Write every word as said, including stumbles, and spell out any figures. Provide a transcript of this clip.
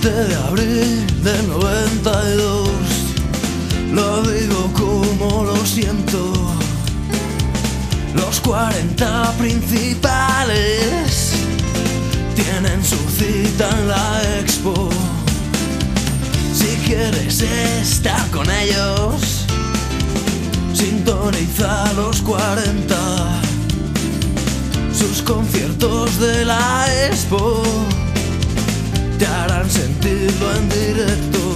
de abril del noventa y dos. Lo digo como lo siento. Los cuarenta principales tienen su cita en la expo. Si quieres estar con ellos, sintoniza los cuarenta. Sus conciertos de la expo te harán sentirlo en directo.